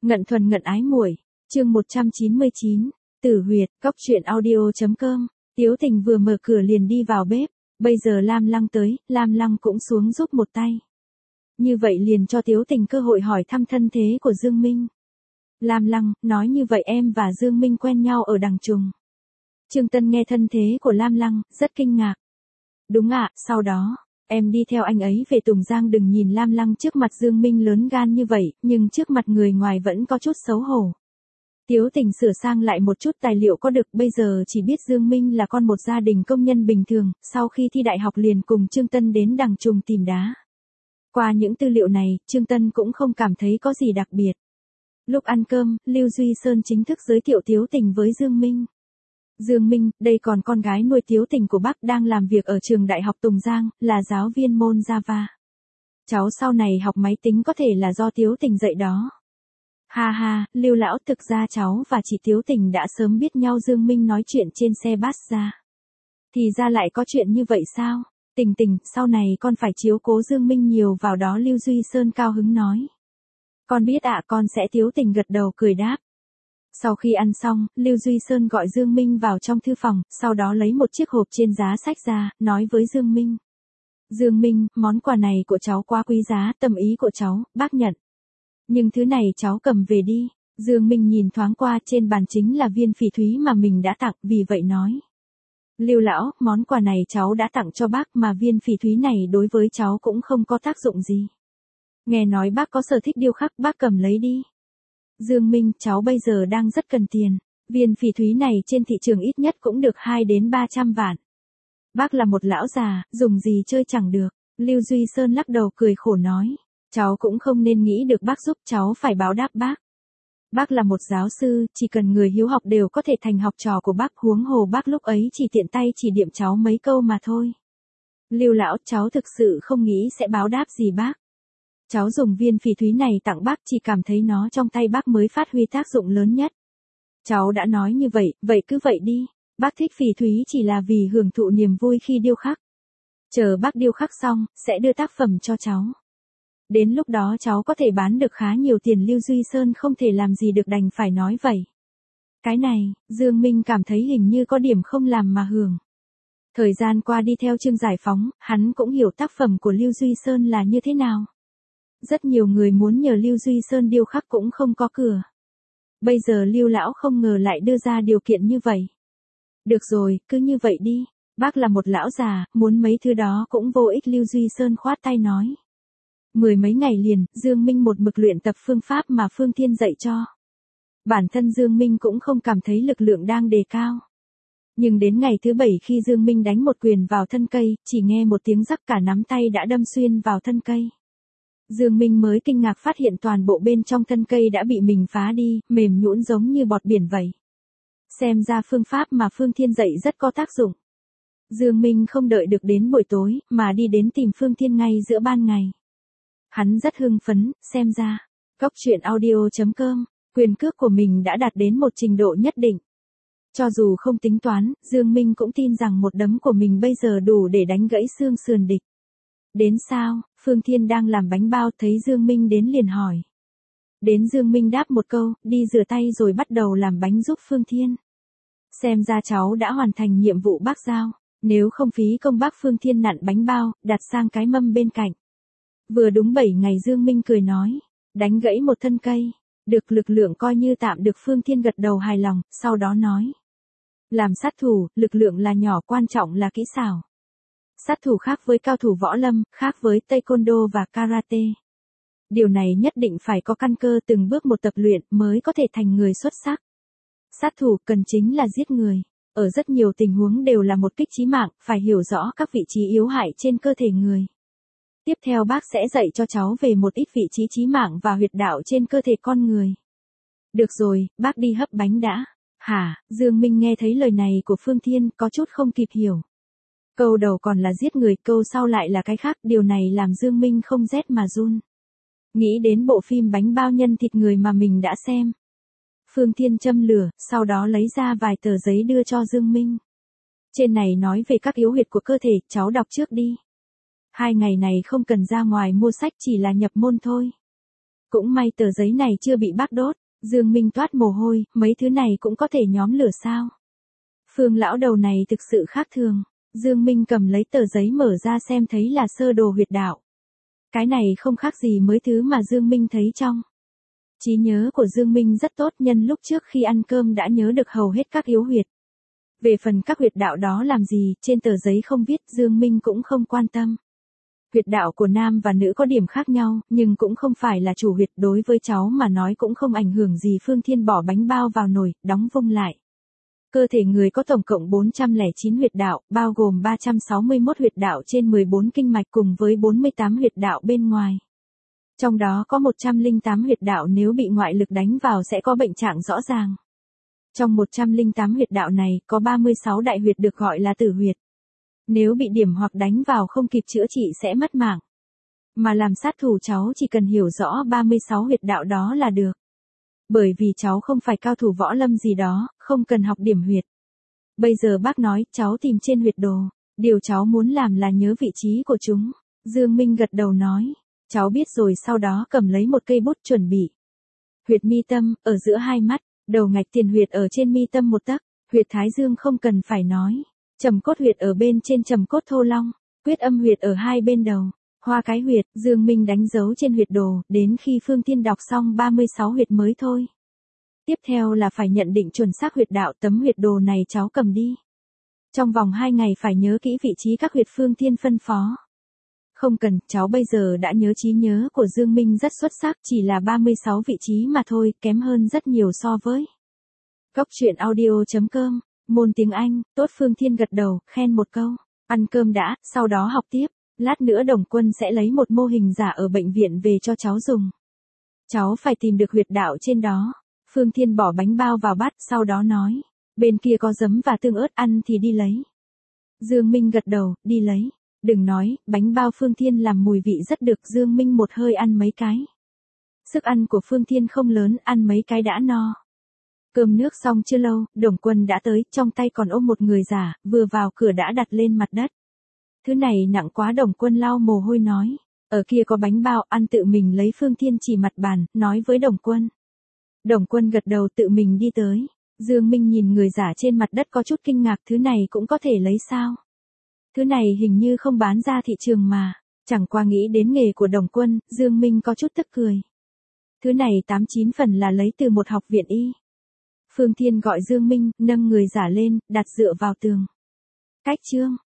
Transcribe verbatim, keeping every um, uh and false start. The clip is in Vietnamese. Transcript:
Ngận thuần ngận ái muội, chương một trăm chín mươi chín, Tử Huyệt, cóc truyện audio chấm com. Tiếu Tình vừa mở cửa liền đi vào bếp, bây giờ Lam Lăng tới, Lam Lăng cũng xuống giúp một tay. Như vậy liền cho Tiếu Tình cơ hội hỏi thăm thân thế của Dương Minh. Lam Lăng, nói như vậy em và Dương Minh quen nhau ở Đằng Trùng. Trương Tân nghe thân thế của Lam Lăng, rất kinh ngạc. Đúng ạ, sau đó, em đi theo anh ấy về Tùng Giang. Đừng nhìn Lam Lăng trước mặt Dương Minh lớn gan như vậy, nhưng trước mặt người ngoài vẫn có chút xấu hổ. Tiếu Tình sửa sang lại một chút tài liệu có được, bây giờ chỉ biết Dương Minh là con một gia đình công nhân bình thường, sau khi thi đại học liền cùng Trương Tân đến Đằng Trùng tìm đá. Qua những tư liệu này, Trương Tân cũng không cảm thấy có gì đặc biệt. Lúc ăn cơm, Lưu Duy Sơn chính thức giới thiệu Tiếu Tình với Dương Minh. Dương Minh, đây còn con gái nuôi Tiếu Tình của bác đang làm việc ở trường đại học Tùng Giang, là giáo viên môn Java. Cháu sau này học máy tính có thể là do Tiếu Tình dạy đó. Ha ha, Lưu lão, thực ra cháu và chị Tiếu Tình đã sớm biết nhau. Dương Minh nói chuyện trên xe bus ra. Thì ra lại có chuyện như vậy sao? Tình Tình, sau này con phải chiếu cố Dương Minh nhiều vào đó. Lưu Duy Sơn cao hứng nói. Con biết ạ, con sẽ. Tiếu Tình gật đầu cười đáp. Sau khi ăn xong, Lưu Duy Sơn gọi Dương Minh vào trong thư phòng, sau đó lấy một chiếc hộp trên giá sách ra, nói với Dương Minh. Dương Minh, món quà này của cháu quá quý giá, tâm ý của cháu, bác nhận. Nhưng thứ này cháu cầm về đi. Dương Minh nhìn thoáng qua, trên bàn chính là viên phỉ thúy mà mình đã tặng, vì vậy nói. Lưu lão, món quà này cháu đã tặng cho bác, mà viên phỉ thúy này đối với cháu cũng không có tác dụng gì. Nghe nói bác có sở thích điêu khắc, bác cầm lấy đi. Dương Minh, cháu bây giờ đang rất cần tiền. Viên phỉ thúy này trên thị trường ít nhất cũng được hai đến ba trăm vạn. Bác là một lão già, dùng gì chơi chẳng được. Lưu Duy Sơn lắc đầu cười khổ nói. Cháu cũng không nên nghĩ được bác giúp, cháu phải báo đáp bác. Bác là một giáo sư, chỉ cần người hiếu học đều có thể thành học trò của bác, huống hồ bác lúc ấy chỉ tiện tay chỉ điểm cháu mấy câu mà thôi. Lưu lão, cháu thực sự không nghĩ sẽ báo đáp gì bác. Cháu dùng viên phỉ thúy này tặng bác, chỉ cảm thấy nó trong tay bác mới phát huy tác dụng lớn nhất. Cháu đã nói như vậy, vậy cứ vậy đi. Bác thích phỉ thúy chỉ là vì hưởng thụ niềm vui khi điêu khắc. Chờ bác điêu khắc xong, sẽ đưa tác phẩm cho cháu. Đến lúc đó cháu có thể bán được khá nhiều tiền. Lưu Duy Sơn không thể làm gì được đành phải nói vậy. Cái này, Dương Minh cảm thấy hình như có điểm không làm mà hưởng. Thời gian qua đi theo chương giải phóng, hắn cũng hiểu tác phẩm của Lưu Duy Sơn là như thế nào. Rất nhiều người muốn nhờ Lưu Duy Sơn điêu khắc cũng không có cửa. Bây giờ Lưu lão không ngờ lại đưa ra điều kiện như vậy. Được rồi, cứ như vậy đi. Bác là một lão già, muốn mấy thứ đó cũng vô ích. Lưu Duy Sơn khoát tay nói. Mười mấy ngày liền, Dương Minh một mực luyện tập phương pháp mà Phương Thiên dạy cho. Bản thân Dương Minh cũng không cảm thấy lực lượng đang đề cao. Nhưng đến ngày thứ bảy khi Dương Minh đánh một quyền vào thân cây, chỉ nghe một tiếng rắc, cả nắm tay đã đâm xuyên vào thân cây. Dương Minh mới kinh ngạc phát hiện toàn bộ bên trong thân cây đã bị mình phá đi, mềm nhũn giống như bọt biển vậy. Xem ra phương pháp mà Phương Thiên dạy rất có tác dụng. Dương Minh không đợi được đến buổi tối, mà đi đến tìm Phương Thiên ngay giữa ban ngày. Hắn rất hưng phấn, xem ra, cóc truyện audio chấm com, quyền cước của mình đã đạt đến một trình độ nhất định. Cho dù không tính toán, Dương Minh cũng tin rằng một đấm của mình bây giờ đủ để đánh gãy xương sườn địch. Đến sao? Phương Thiên đang làm bánh bao, thấy Dương Minh đến liền hỏi. Đến. Dương Minh đáp một câu, đi rửa tay rồi bắt đầu làm bánh giúp Phương Thiên. Xem ra cháu đã hoàn thành nhiệm vụ bác giao, nếu không phí công bác. Phương Thiên nặn bánh bao, đặt sang cái mâm bên cạnh. Vừa đúng bảy ngày. Dương Minh cười nói, đánh gãy một thân cây, được, lực lượng coi như tạm được. Phương Thiên gật đầu hài lòng, sau đó nói. Làm sát thủ, lực lượng là nhỏ, quan trọng là kỹ xảo. Sát thủ khác với cao thủ võ lâm, khác với taekwondo và karate. Điều này nhất định phải có căn cơ, từng bước một tập luyện mới có thể thành người xuất sắc. Sát thủ cần chính là giết người. Ở rất nhiều tình huống đều là một kích chí mạng, phải hiểu rõ các vị trí yếu hại trên cơ thể người. Tiếp theo bác sẽ dạy cho cháu về một ít vị trí chí mạng và huyệt đạo trên cơ thể con người. Được rồi, bác đi hấp bánh đã. Hả? Dương Minh nghe thấy lời này của Phương Thiên có chút không kịp hiểu. Câu đầu còn là giết người, câu sau lại là cái khác, điều này làm Dương Minh không rét mà run. Nghĩ đến bộ phim bánh bao nhân thịt người mà mình đã xem. Phương Thiên châm lửa, sau đó lấy ra vài tờ giấy đưa cho Dương Minh. Trên này nói về các yếu huyệt của cơ thể, cháu đọc trước đi. Hai ngày này không cần ra ngoài mua sách, chỉ là nhập môn thôi. Cũng may tờ giấy này chưa bị bác đốt. Dương Minh toát mồ hôi, mấy thứ này cũng có thể nhóm lửa sao? Phương lão đầu này thực sự khác thường. Dương Minh cầm lấy tờ giấy mở ra xem thấy là sơ đồ huyệt đạo. Cái này không khác gì mới thứ mà Dương Minh thấy trong. Trí nhớ của Dương Minh rất tốt, nhân lúc trước khi ăn cơm đã nhớ được hầu hết các yếu huyệt. Về phần các huyệt đạo đó làm gì, trên tờ giấy không viết, Dương Minh cũng không quan tâm. Huyệt đạo của nam và nữ có điểm khác nhau, nhưng cũng không phải là chủ huyệt, đối với cháu mà nói cũng không ảnh hưởng gì. Phương Thiên bỏ bánh bao vào nồi, đóng vung lại. Cơ thể người có tổng cộng bốn trăm lẻ chín huyệt đạo, bao gồm ba trăm sáu mươi mốt huyệt đạo trên mười bốn kinh mạch cùng với bốn mươi tám huyệt đạo bên ngoài. Trong đó có một trăm lẻ tám huyệt đạo nếu bị ngoại lực đánh vào sẽ có bệnh trạng rõ ràng. Trong một trăm lẻ tám huyệt đạo này, có ba mươi sáu đại huyệt được gọi là tử huyệt. Nếu bị điểm hoặc đánh vào không kịp chữa trị sẽ mất mạng. Mà làm sát thủ cháu chỉ cần hiểu rõ ba mươi sáu huyệt đạo đó là được. Bởi vì cháu không phải cao thủ võ lâm gì đó, không cần học điểm huyệt. Bây giờ bác nói, cháu tìm trên huyệt đồ. Điều cháu muốn làm là nhớ vị trí của chúng. Dương Minh gật đầu nói. Cháu biết rồi, sau đó cầm lấy một cây bút chuẩn bị. Huyệt mi tâm, ở giữa hai mắt, đầu ngạch tiền huyệt ở trên mi tâm một tấc, huyệt thái dương không cần phải nói. Trầm cốt huyệt ở bên trên trầm cốt thô long, quyết âm huyệt ở hai bên đầu, hoa cái huyệt, Dương Minh đánh dấu trên huyệt đồ, đến khi Phương Thiên đọc xong ba mươi sáu huyệt mới thôi. Tiếp theo là phải nhận định chuẩn xác huyệt đạo, tấm huyệt đồ này cháu cầm đi. Trong vòng hai ngày phải nhớ kỹ vị trí các huyệt Phương Thiên phân phó. Không cần, cháu bây giờ đã nhớ, trí nhớ của Dương Minh rất xuất sắc, chỉ là ba mươi sáu vị trí mà thôi, kém hơn rất nhiều so với. Góc truyện audio chấm com, môn tiếng Anh, tốt. Phương Thiên gật đầu, khen một câu. Ăn cơm đã, sau đó học tiếp. Lát nữa Đồng Quân sẽ lấy một mô hình giả ở bệnh viện về cho cháu dùng. Cháu phải tìm được huyệt đạo trên đó. Phương Thiên bỏ bánh bao vào bát, sau đó nói. Bên kia có giấm và tương ớt, ăn thì đi lấy. Dương Minh gật đầu, đi lấy. Đừng nói, bánh bao Phương Thiên làm mùi vị rất được. Dương Minh một hơi ăn mấy cái. Sức ăn của Phương Thiên không lớn, ăn mấy cái đã no. Cơm nước xong chưa lâu, Đồng Quân đã tới, trong tay còn ôm một người già, vừa vào cửa đã đặt lên mặt đất. Thứ này nặng quá. Đồng Quân lau mồ hôi nói. Ở kia có bánh bao, ăn tự mình lấy. Phương Thiên chỉ mặt bàn, nói với Đồng Quân. Đồng Quân gật đầu, tự mình đi tới. Dương Minh nhìn người giả trên mặt đất có chút kinh ngạc, thứ này cũng có thể lấy sao? Thứ này hình như không bán ra thị trường mà. Chẳng qua nghĩ đến nghề của Đồng Quân, Dương Minh có chút tức cười. Thứ này tám chín phần là lấy từ một học viện y. Phương Thiên gọi Dương Minh, nâng người giả lên, đặt dựa vào tường. Cách chương